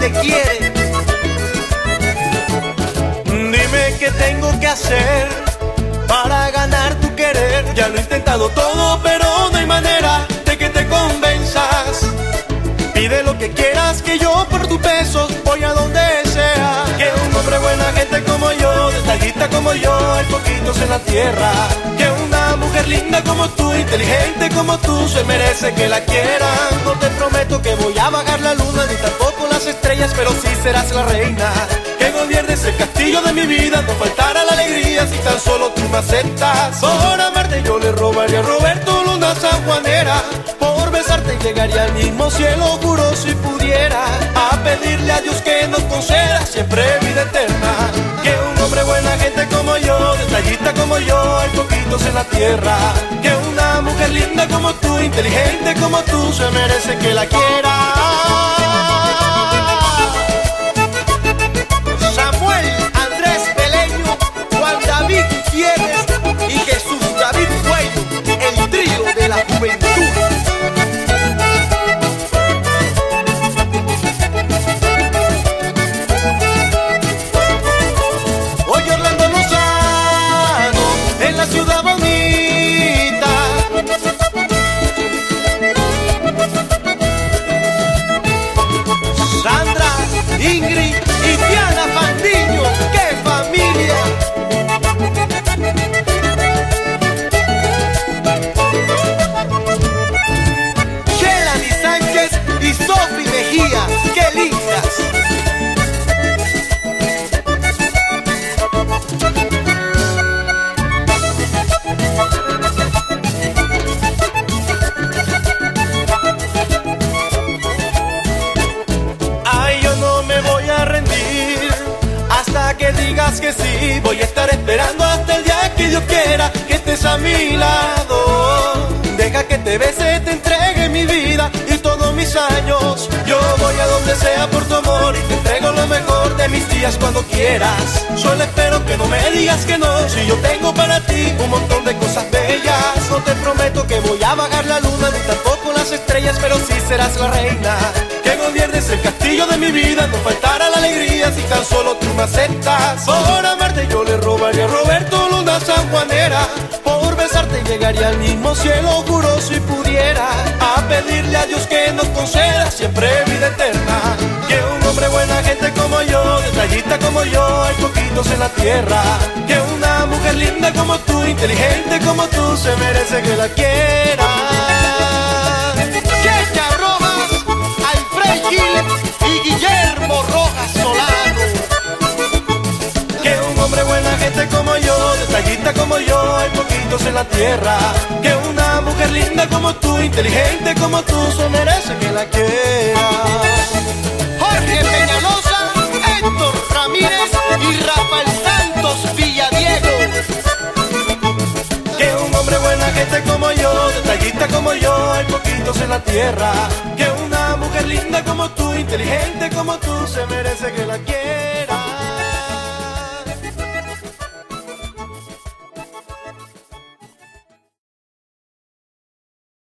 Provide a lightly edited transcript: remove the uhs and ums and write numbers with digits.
te quiere. Dime qué tengo que hacer para ganar tu querer. Ya lo he intentado todo, pero no hay manera de que te convenzas. Pide lo que quieras, que yo por tus besos voy a donde sea. Que un hombre buena gente como yo, detallista como yo, hay poquitos en la tierra. Que una mujer linda como tú, inteligente como tú, se merece que la quieran. No te prometo que voy a bajar la luna, ni tampoco las estrellas, pero sí serás la reina. Que gobiernes el castillo de mi vida, no faltará la alegría si tan solo tú me aceptas. Por amarte yo le robaría a Roberto Luna sanjuanera. Por besarte llegaría al mismo cielo, juro si pudiera, a pedirle a Dios que nos conceda siempre vida eterna. Que un hombre buena gente como yo, detallista como yo, hay poquitos en la tierra. Que una mujer linda como tú, inteligente como tú, se merece que la quiera. Samuel Andrés Beleño, Juan David Gutiérrez y Jesús David Cuello, el trío de la juventud. Ciudad bonita, Sandra, Ingrid y Diana Fandiño, ¡qué familia! Shelani Sánchez y Sofi Mejía, ¡qué lindas! Que digas que sí, voy a estar esperando hasta el día que Dios quiera que estés a mi lado. Deja que te bese, te entregue mi vida y todos mis años. Yo voy a donde sea por tu amor y te entrego lo mejor de mis días cuando quieras. Solo espero que no me digas que no, si yo tengo para ti un montón de cosas bellas. No te prometo que voy a bajar la luna ni tampoco las estrellas, pero sí serás la reina. Que gobiernes el castillo de mi vida, no faltará la alegría si tan solo tú me aceptas. Por amarte yo le robaría a Roberto Luna sanjuanera. Por besarte llegaría al mismo cielo, juro si pudiera, a pedirle a Dios que nos conceda siempre vida eterna. Que un hombre buena gente como yo, detallista como yo, hay poquitos en la tierra. Que una mujer linda como tú, inteligente como tú, se merece que la quiera. Checha Rojas, Alfred Gil y Guillermo Rojas Solano. Que un hombre buena gente como yo, detallista como yo, hay poquitos en la tierra. Que una mujer linda como tú, inteligente como tú, se merece que la quiera. Jorge Peñalosa, Héctor Ramírez y Rafael Santos Villadiego. Que un hombre buena gente como yo, detallista como yo, hay poquitos en la tierra. Que una mujer linda como tú, inteligente como tú, se merece que la quiera.